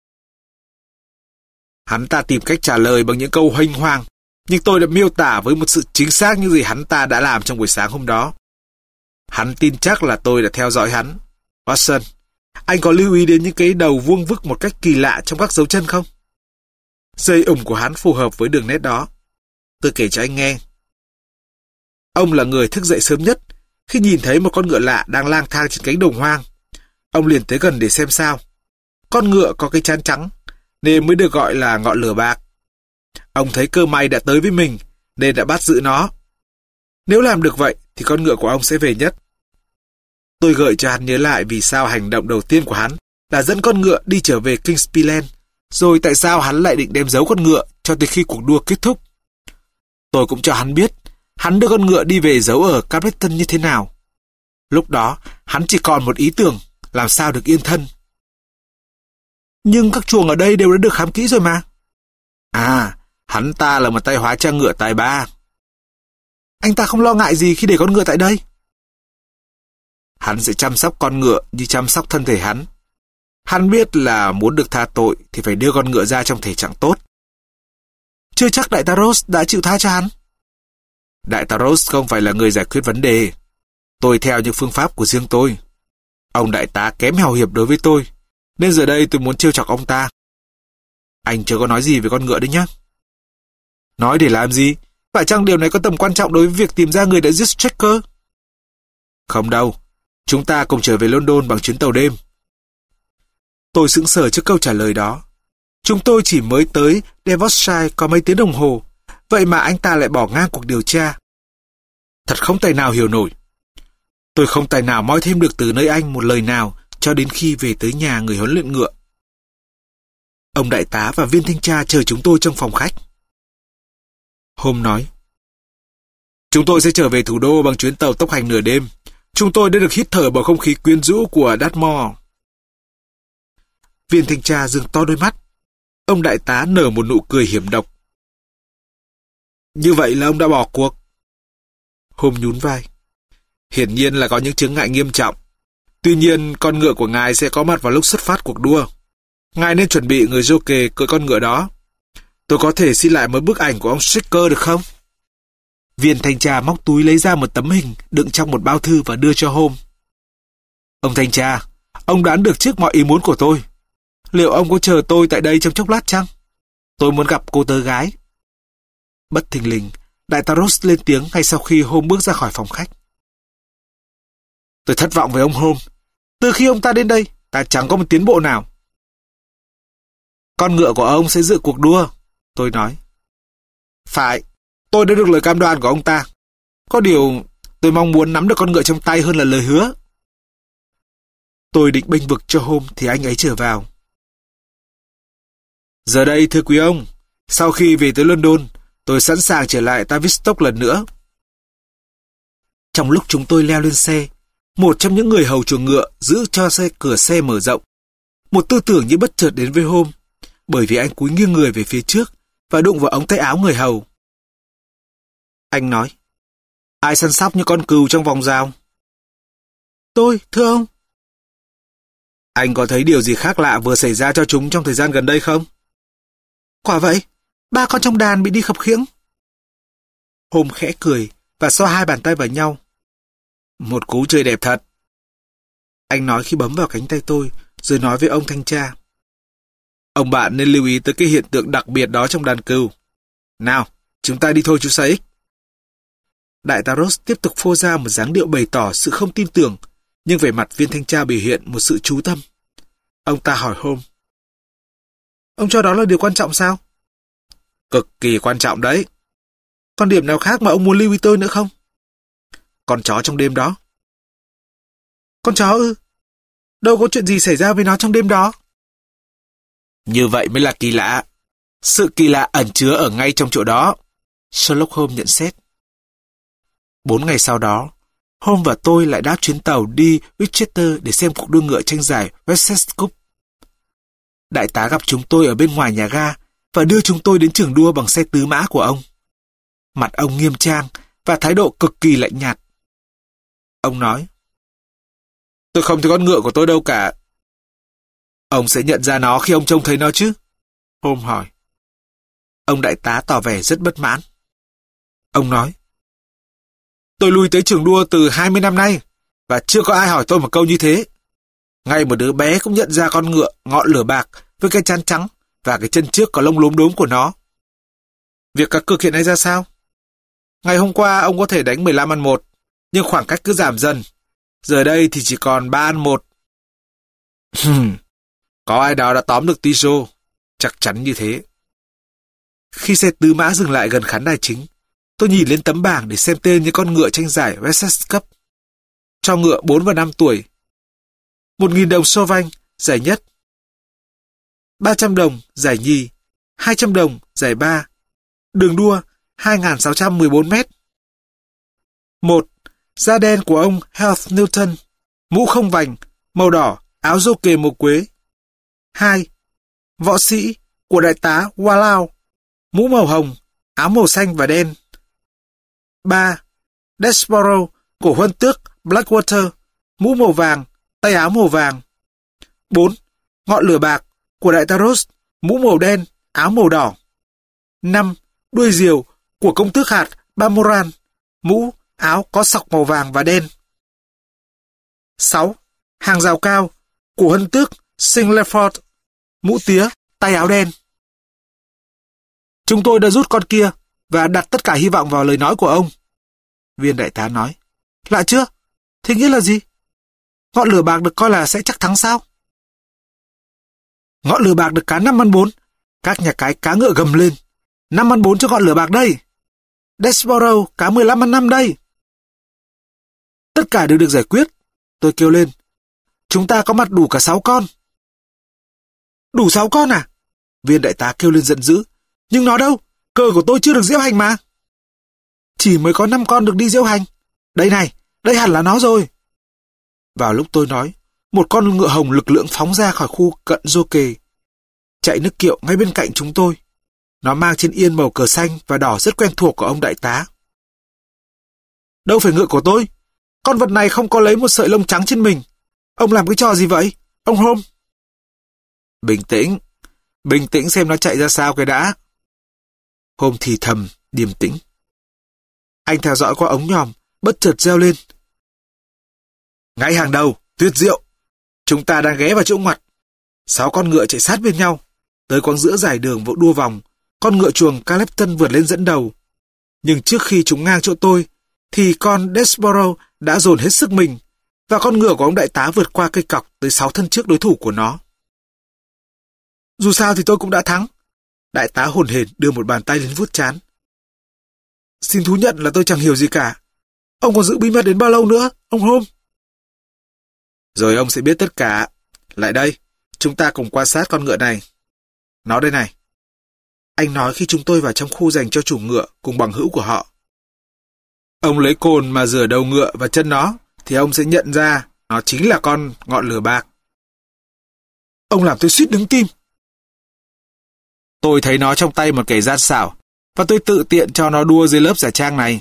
Hắn ta tìm cách trả lời bằng những câu huênh hoang, nhưng tôi đã miêu tả với một sự chính xác những gì hắn ta đã làm trong buổi sáng hôm đó. Hắn tin chắc là tôi đã theo dõi hắn. Watson, anh có lưu ý đến những cái đầu vuông vức một cách kỳ lạ trong các dấu chân không? Dây ủng của hắn phù hợp với đường nét đó. Tôi kể cho anh nghe. Ông là người thức dậy sớm nhất. Khi nhìn thấy một con ngựa lạ đang lang thang trên cánh đồng hoang, ông liền tới gần để xem sao. Con ngựa có cái trán trắng, nên mới được gọi là ngọn lửa bạc. Ông thấy cơ may đã tới với mình, nên đã bắt giữ nó. Nếu làm được vậy, thì con ngựa của ông sẽ về nhất. Tôi gợi cho hắn nhớ lại vì sao hành động đầu tiên của hắn là dẫn con ngựa đi trở về Kingsland, rồi tại sao hắn lại định đem giấu con ngựa cho tới khi cuộc đua kết thúc. Tôi cũng cho hắn biết hắn đưa con ngựa đi về giấu ở Capleton như thế nào. Lúc đó, hắn chỉ còn một ý tưởng, làm sao được yên thân. Nhưng các chuồng ở đây đều đã được khám kỹ rồi mà. À, hắn ta là một tay hóa trang ngựa tài ba. Anh ta không lo ngại gì khi để con ngựa tại đây. Hắn sẽ chăm sóc con ngựa như chăm sóc thân thể hắn. Hắn biết là muốn được tha tội thì phải đưa con ngựa ra trong thể trạng tốt. Chưa chắc đại tá Ross đã chịu tha cho hắn. Đại tá Ross không phải là người giải quyết vấn đề. Tôi theo những phương pháp của riêng tôi. Ông đại tá kém hào hiệp đối với tôi, nên giờ đây tôi muốn trêu chọc ông ta. Anh chưa có nói gì về con ngựa đấy nhá. Nói để làm gì? Phải chăng điều này có tầm quan trọng đối với việc tìm ra người đã giết Straker? Không đâu. Chúng ta cùng trở về London bằng chuyến tàu đêm. Tôi sững sờ trước câu trả lời đó. Chúng tôi chỉ mới tới Devonshire có mấy tiếng đồng hồ, vậy mà anh ta lại bỏ ngang cuộc điều tra. Thật không tài nào hiểu nổi. Tôi không tài nào moi thêm được từ nơi anh một lời nào cho đến khi về tới nhà người huấn luyện ngựa. Ông đại tá và viên thanh tra chờ chúng tôi trong phòng khách. Holmes nói, chúng tôi sẽ trở về thủ đô bằng chuyến tàu tốc hành nửa đêm. Chúng tôi đã được hít thở bầu không khí quyến rũ của Dartmoor. Viên thanh tra giương to đôi mắt. Ông đại tá nở một nụ cười hiểm độc. Như vậy là ông đã bỏ cuộc. Holmes nhún vai. Hiển nhiên là có những chướng ngại nghiêm trọng. Tuy nhiên, con ngựa của ngài sẽ có mặt vào lúc xuất phát cuộc đua. Ngài nên chuẩn bị người jockey cưỡi con ngựa đó. Tôi có thể xin lại một bức ảnh của ông Stricker được không? Viên thanh tra móc túi lấy ra một tấm hình đựng trong một bao thư và đưa cho Holmes. Ông thanh tra, ông đoán được trước mọi ý muốn của tôi. Liệu ông có chờ tôi tại đây trong chốc lát chăng? Tôi muốn gặp cô tớ gái. Bất thình lình, đại tá Ross lên tiếng ngay sau khi Holmes bước ra khỏi phòng khách. Tôi thất vọng với ông Holmes. Từ khi ông ta đến đây, ta chẳng có một tiến bộ nào. Con ngựa của ông sẽ dự cuộc đua, tôi nói. Phải, tôi đã được lời cam đoan của ông ta. Có điều, tôi mong muốn nắm được con ngựa trong tay hơn là lời hứa. Tôi định bênh vực cho Holmes thì anh ấy trở vào. Giờ đây, thưa quý ông, sau khi về tới London, tôi sẵn sàng trở lại Tavistock lần nữa. Trong lúc chúng tôi leo lên xe, một trong những người hầu chuồng ngựa giữ cho xe cửa xe mở rộng. Một tư tưởng như bất chợt đến với Holmes, bởi vì anh cúi nghiêng người về phía trước và đụng vào ống tay áo người hầu. Anh nói, ai săn sóc như con cừu trong vòng rào? Tôi, thưa ông. Anh có thấy điều gì khác lạ vừa xảy ra cho chúng trong thời gian gần đây không? Quả vậy, ba con trong đàn bị đi khập khiễng. Holmes khẽ cười và xoa hai bàn tay vào nhau. Một cú chơi đẹp thật. Anh nói khi bấm vào cánh tay tôi, rồi nói với ông thanh tra. Ông bạn nên lưu ý tới cái hiện tượng đặc biệt đó trong đàn cừu. Nào, chúng ta đi thôi chú Saix. Đại tá Ross tiếp tục phô ra một dáng điệu bày tỏ sự không tin tưởng, nhưng về mặt viên thanh tra biểu hiện một sự chú tâm. Ông ta hỏi Holmes. Ông cho đó là điều quan trọng sao? Cực kỳ quan trọng đấy. Còn điểm nào khác mà ông muốn lưu ý tôi nữa không? Con chó trong đêm đó. Con chó ư? Đâu có chuyện gì xảy ra với nó trong đêm đó. Như vậy mới là kỳ lạ. Sự kỳ lạ ẩn chứa ở ngay trong chỗ đó. Sherlock Holmes nhận xét. Bốn ngày sau đó, Holmes và tôi lại đáp chuyến tàu đi Winchester để xem cuộc đua ngựa tranh giải Wessex Cup. Đại tá gặp chúng tôi ở bên ngoài nhà ga và đưa chúng tôi đến trường đua bằng xe tứ mã của ông. Mặt ông nghiêm trang và thái độ cực kỳ lạnh nhạt. Ông nói, tôi không thấy con ngựa của tôi đâu cả. Ông sẽ nhận ra nó khi ông trông thấy nó chứ? Holmes hỏi. Ông đại tá tỏ vẻ rất bất mãn. Ông nói, tôi lui tới trường đua từ hai mươi năm nay và chưa có ai hỏi tôi một câu như thế. Ngay một đứa bé cũng nhận ra con ngựa ngọn lửa bạc với cái trán trắng và cái chân trước có lông lốm đốm của nó. Việc cá cược hiện nay ra sao? Ngày hôm qua ông có thể đánh mười lăm ăn một, nhưng khoảng cách cứ giảm dần. Giờ đây thì chỉ còn ba ăn một. Có ai đó đã tóm được Tissot, chắc chắn như thế. Khi xe tứ mã dừng lại gần khán đài chính, tôi nhìn lên tấm bảng để xem tên những con ngựa tranh giải Wessex Cup. Cho ngựa bốn và năm tuổi. Một nghìn đồng Sauvigny, giải nhất. Ba trăm đồng, giải nhì. Hai trăm đồng, giải ba. Đường đua, hai nghìn sáu trăm mười bốn mét. Một. Da đen của ông Heath Newton, mũ không vành, màu đỏ, áo rô kề màu quế. Hai. Võ sĩ của đại tá Wallau, mũ màu hồng, áo màu xanh và đen. Ba. Desborough của huân tước Blackwater, mũ màu vàng, tay áo màu vàng. Bốn. Ngọn lửa bạc của đại tá Ross, mũ màu đen, áo màu đỏ. Năm. Đuôi diều của công tước hạt Balmoral, mũ, áo có sọc màu vàng và đen. Sáu. Hàng rào cao của huân tước Singleford, mũ tía, tay áo đen. Chúng tôi đã rút con kia và đặt tất cả hy vọng vào lời nói của ông. Viên đại tá nói. Lạ chưa? Thế nghĩa là gì? Ngọn lửa bạc được coi là sẽ chắc thắng sao? Ngọn lửa bạc được cá năm ăn bốn. Các nhà cái cá ngựa gầm lên. Năm ăn bốn cho ngọn lửa bạc đây. Desborough, cá mười lăm ăn năm đây. Tất cả đều được giải quyết. Tôi kêu lên. Chúng ta có mặt đủ cả sáu con. Đủ sáu con à? Viên đại tá kêu lên giận dữ. Nhưng nó đâu? Cờ của tôi chưa được diễu hành mà. Chỉ mới có năm con được đi diễu hành. Đây này, đây hẳn là nó rồi. Vào lúc tôi nói, một con ngựa hồng lực lưỡng phóng ra khỏi khu cận dô kề, chạy nước kiệu ngay bên cạnh chúng tôi. Nó mang trên yên màu cờ xanh và đỏ rất quen thuộc của ông đại tá. Đâu phải ngựa của tôi. Con vật này không có lấy một sợi lông trắng trên mình. Ông làm cái trò gì vậy, ông Holmes? Bình tĩnh, bình tĩnh xem nó chạy ra sao cái đã. Holmes thì thầm, điềm tĩnh. Anh theo dõi qua ống nhòm, bất chợt reo lên. Ngay hàng đầu, tuyệt diệu. Chúng ta đang ghé vào chỗ ngoặt. Sáu con ngựa chạy sát bên nhau. Tới quãng giữa giải đường vụ đua vòng, con ngựa chuồng Clapton vượt lên dẫn đầu. Nhưng trước khi chúng ngang chỗ tôi, thì con Desborough đã dồn hết sức mình, và con ngựa của ông đại tá vượt qua cây cọc tới sáu thân trước đối thủ của nó. Dù sao thì tôi cũng đã thắng. Đại tá hồn hển đưa một bàn tay lên vuốt trán. Xin thú nhận là tôi chẳng hiểu gì cả. Ông còn giữ bí mật đến bao lâu nữa, ông Holmes? Rồi ông sẽ biết tất cả. Lại đây, chúng ta cùng quan sát con ngựa này. Nó đây này. Anh nói khi chúng tôi vào trong khu dành cho chủ ngựa cùng bằng hữu của họ. Ông lấy cồn mà rửa đầu ngựa và chân nó, thì ông sẽ nhận ra nó chính là con ngọn lửa bạc. Ông làm tôi suýt đứng tim. Tôi thấy nó trong tay một kẻ gian xảo, và tôi tự tiện cho nó đua dưới lớp giả trang này.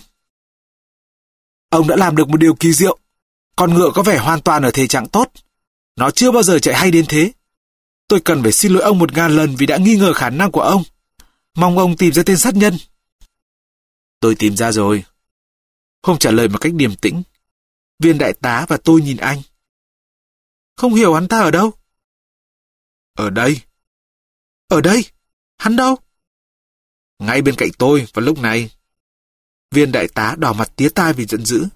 Ông đã làm được một điều kỳ diệu. Con ngựa có vẻ hoàn toàn ở thể trạng tốt. Nó chưa bao giờ chạy hay đến thế. Tôi cần phải xin lỗi ông một ngàn lần vì đã nghi ngờ khả năng của ông. Mong ông tìm ra tên sát nhân. Tôi tìm ra rồi. Holmes trả lời một cách điềm tĩnh. Viên đại tá và tôi nhìn anh. Không hiểu hắn ta ở đâu? Ở đây. Ở đây? Hắn đâu? Ngay bên cạnh tôi vào lúc này. Viên đại tá đỏ mặt tía tai vì giận dữ.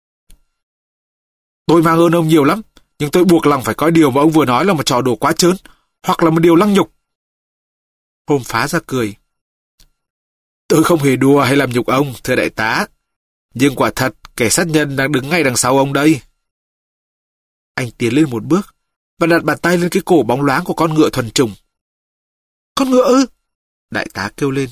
Tôi mang ơn ông nhiều lắm, nhưng tôi buộc lòng phải coi điều mà ông vừa nói là một trò đùa quá trớn, hoặc là một điều lăng nhục. Holmes phá ra cười. Tôi không hề đùa hay làm nhục ông, thưa đại tá. Nhưng quả thật, kẻ sát nhân đang đứng ngay đằng sau ông đây. Anh tiến lên một bước và đặt bàn tay lên cái cổ bóng loáng của con ngựa thuần chủng. Con ngựa ư? Đại tá kêu lên.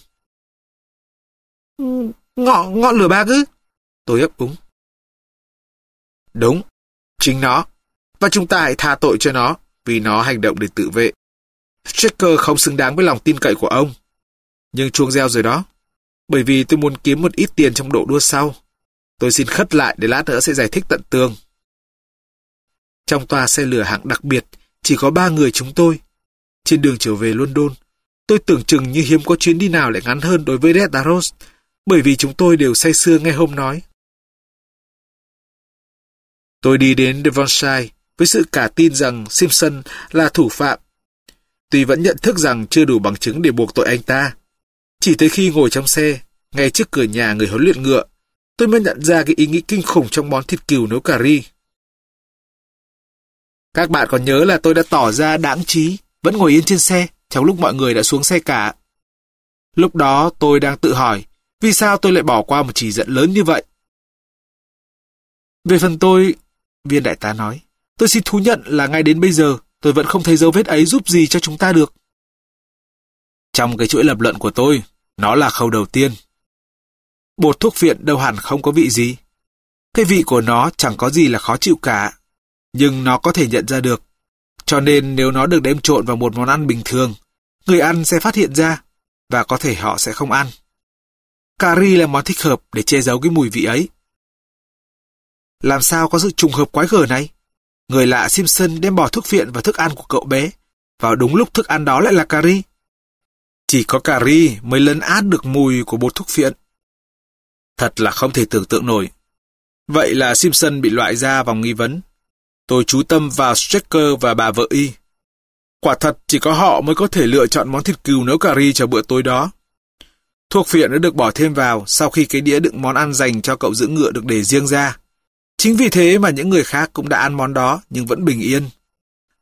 Ngọn, ngọn lửa bạc ư? Tôi ấp úng. Đúng, chính nó. Và chúng ta hãy tha tội cho nó, vì nó hành động để tự vệ. Stricker không xứng đáng với lòng tin cậy của ông. Nhưng chuông reo rồi đó. Bởi vì tôi muốn kiếm một ít tiền trong độ đua sau. Tôi xin khất lại để lát nữa sẽ giải thích tận tường. Trong toa xe lửa hạng đặc biệt, chỉ có ba người chúng tôi. Trên đường trở về London, tôi tưởng chừng như hiếm có chuyến đi nào lại ngắn hơn đối với Red Arrows, bởi vì chúng tôi đều say sưa nghe Holmes nói. Tôi đi đến Devonshire với sự cả tin rằng Simpson là thủ phạm. Tuy vẫn nhận thức rằng chưa đủ bằng chứng để buộc tội anh ta. Chỉ tới khi ngồi trong xe, ngay trước cửa nhà người huấn luyện ngựa, tôi mới nhận ra cái ý nghĩ kinh khủng trong món thịt cừu nấu cà ri. Các bạn còn nhớ là tôi đã tỏ ra đãng trí, vẫn ngồi yên trên xe, trong lúc mọi người đã xuống xe cả. Lúc đó tôi đang tự hỏi, vì sao tôi lại bỏ qua một chỉ dẫn lớn như vậy? Về phần tôi, viên đại tá nói, tôi xin thú nhận là ngay đến bây giờ, tôi vẫn không thấy dấu vết ấy giúp gì cho chúng ta được. Trong cái chuỗi lập luận của tôi, nó là khâu đầu tiên. Bột thuốc phiện đâu hẳn không có vị gì. Cái vị của nó chẳng có gì là khó chịu cả, nhưng nó có thể nhận ra được. Cho nên nếu nó được đem trộn vào một món ăn bình thường, người ăn sẽ phát hiện ra, và có thể họ sẽ không ăn. Cà ri là món thích hợp để che giấu cái mùi vị ấy. Làm sao có sự trùng hợp quái gở này? Người lạ Simpson đem bỏ thuốc phiện vào thức ăn của cậu bé, vào đúng lúc thức ăn đó lại là cà ri. Chỉ có cà ri mới lấn át được mùi của bột thuốc phiện. Thật là không thể tưởng tượng nổi. Vậy là Simpson bị loại ra vòng nghi vấn. Tôi chú tâm vào Stricker và bà vợ y. Quả thật chỉ có họ mới có thể lựa chọn món thịt cừu nấu cà ri cho bữa tối đó. Thuốc phiện đã được bỏ thêm vào sau khi cái đĩa đựng món ăn dành cho cậu dưỡng ngựa được để riêng ra. Chính vì thế mà những người khác cũng đã ăn món đó nhưng vẫn bình yên.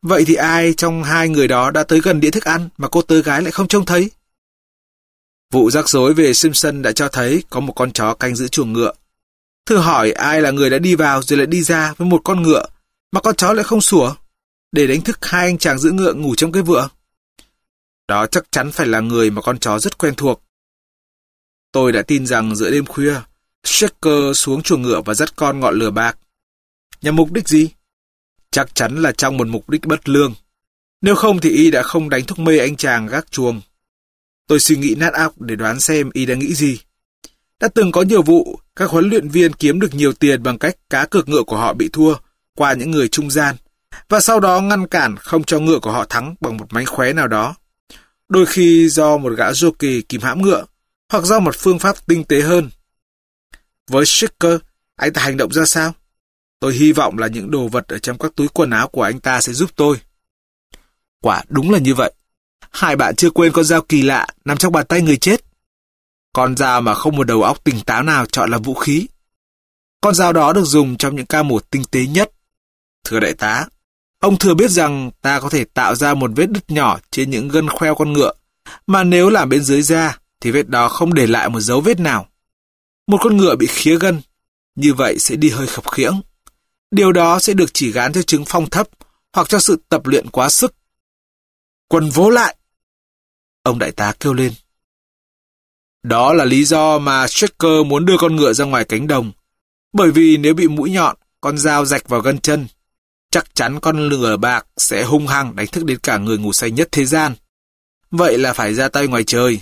Vậy thì ai trong hai người đó đã tới gần đĩa thức ăn mà cô tớ gái lại không trông thấy? Vụ rắc rối về Simpson đã cho thấy có một con chó canh giữ chuồng ngựa. Thử hỏi ai là người đã đi vào rồi lại đi ra với một con ngựa mà con chó lại không sủa để đánh thức hai anh chàng giữ ngựa ngủ trong cái vựa? Đó chắc chắn phải là người mà con chó rất quen thuộc. Tôi đã tin rằng giữa đêm khuya, Shaker xuống chuồng ngựa và dắt con ngọn lửa bạc. Nhằm mục đích gì? Chắc chắn là trong một mục đích bất lương. Nếu không thì y đã không đánh thuốc mê anh chàng gác chuồng. Tôi suy nghĩ nát óc để đoán xem y đã nghĩ gì. Đã từng có nhiều vụ, các huấn luyện viên kiếm được nhiều tiền bằng cách cá cược ngựa của họ bị thua qua những người trung gian, và sau đó ngăn cản không cho ngựa của họ thắng bằng một mánh khóe nào đó. Đôi khi do một gã jockey kìm hãm ngựa, hoặc do một phương pháp tinh tế hơn. Với Shaker, anh ta hành động ra sao? Tôi hy vọng là những đồ vật ở trong các túi quần áo của anh ta sẽ giúp tôi. Quả đúng là như vậy. Hai bạn chưa quên con dao kỳ lạ nằm trong bàn tay người chết. Con dao mà không một đầu óc tỉnh táo nào chọn làm vũ khí. Con dao đó được dùng trong những ca mổ tinh tế nhất. Thưa đại tá, ông thừa biết rằng ta có thể tạo ra một vết đứt nhỏ trên những gân khoeo con ngựa, mà nếu làm bên dưới da thì vết đó không để lại một dấu vết nào. Một con ngựa bị khía gân, như vậy sẽ đi hơi khập khiễng. Điều đó sẽ được chỉ gán cho chứng phong thấp hoặc cho sự tập luyện quá sức. Quần vố lại! Ông đại tá kêu lên. Đó là lý do mà Shaker muốn đưa con ngựa ra ngoài cánh đồng. Bởi vì nếu bị mũi nhọn, con dao rạch vào gân chân, chắc chắn con lửa bạc sẽ hung hăng đánh thức đến cả người ngủ say nhất thế gian. Vậy là phải ra tay ngoài trời.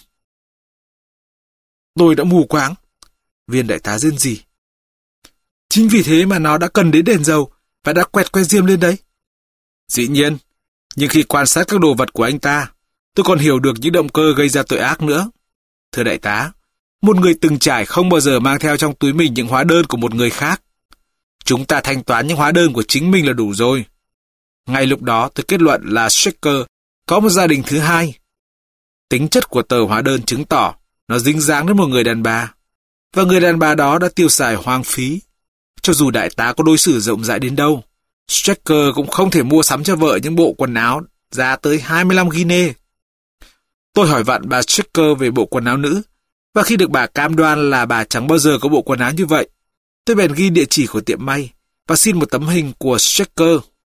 Tôi đã mù quáng. Viên đại tá rên rỉ. Chính vì thế mà nó đã cần đến đèn dầu và đã quẹt que diêm lên đấy. Dĩ nhiên, nhưng khi quan sát các đồ vật của anh ta, tôi còn hiểu được những động cơ gây ra tội ác nữa. Thưa đại tá, một người từng trải không bao giờ mang theo trong túi mình những hóa đơn của một người khác. Chúng ta thanh toán những hóa đơn của chính mình là đủ rồi. Ngay lúc đó tôi kết luận là Shaker có một gia đình thứ hai. Tính chất của tờ hóa đơn chứng tỏ nó dính dáng đến một người đàn bà, và người đàn bà đó đã tiêu xài hoang phí. Cho dù đại tá có đối xử rộng rãi đến đâu, Shaker cũng không thể mua sắm cho vợ những bộ quần áo giá tới hai mươi lăm guinea. Tôi hỏi vặn bà Shaker về bộ quần áo nữ, và khi được bà cam đoan là bà chẳng bao giờ có bộ quần áo như vậy, tôi bèn ghi địa chỉ của tiệm may và xin một tấm hình của Shaker.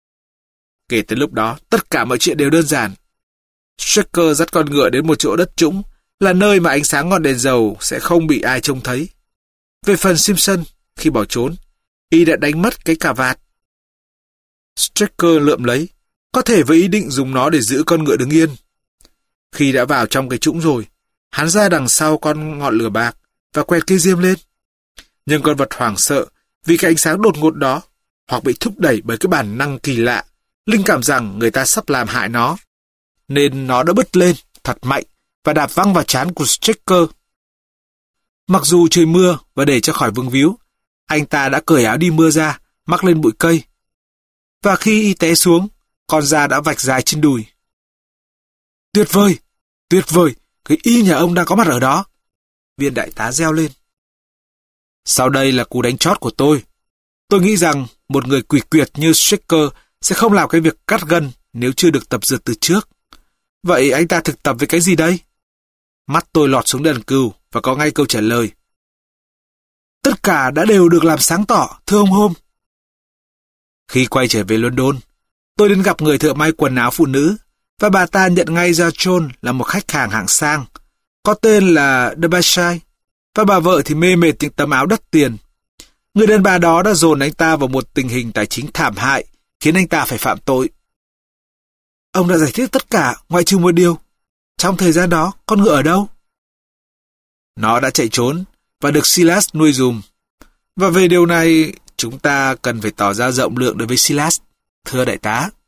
Kể từ lúc đó, tất cả mọi chuyện đều đơn giản. Shaker dắt con ngựa đến một chỗ đất trũng, là nơi mà ánh sáng ngọn đèn dầu sẽ không bị ai trông thấy. Về phần Simpson, khi bỏ trốn, y đã đánh mất cái cà vạt. Shaker lượm lấy, có thể với ý định dùng nó để giữ con ngựa đứng yên. Khi đã vào trong cái trũng rồi, hắn ra đằng sau con ngọn lửa bạc và quẹt cây diêm lên. Nhưng con vật hoảng sợ vì cái ánh sáng đột ngột đó, hoặc bị thúc đẩy bởi cái bản năng kỳ lạ, linh cảm rằng người ta sắp làm hại nó, nên nó đã bứt lên thật mạnh và đạp văng vào trán của Shaker. Mặc dù trời mưa và để cho khỏi vương víu, anh ta đã cởi áo đi mưa ra, mắc lên bụi cây. Và khi y té xuống, con da đã vạch dài trên đùi. Tuyệt vời! Tuyệt vời! Cái y nhà ông đang có mặt ở đó! Viên đại tá reo lên. Sau đây là cú đánh chót của tôi. Tôi nghĩ rằng một người quỷ quyệt như Shaker sẽ không làm cái việc cắt gân nếu chưa được tập dượt từ trước. Vậy anh ta thực tập với cái gì đây? Mắt tôi lọt xuống đèn cừu và có ngay câu trả lời. Tất cả đã đều được làm sáng tỏ, thưa ông Holmes. Khi quay trở về London, tôi đến gặp người thợ may quần áo phụ nữ, và bà ta nhận ngay ra John là một khách hàng hạng sang, có tên là Derbyshire, và bà vợ thì mê mệt những tấm áo đắt tiền. Người đàn bà đó đã dồn anh ta vào một tình hình tài chính thảm hại, khiến anh ta phải phạm tội. Ông đã giải thích tất cả, ngoại trừ một điều. Trong thời gian đó, con ngựa ở đâu? Nó đã chạy trốn, và được Silas nuôi dùm. Và về điều này, chúng ta cần phải tỏ ra rộng lượng đối với Silas, thưa đại tá.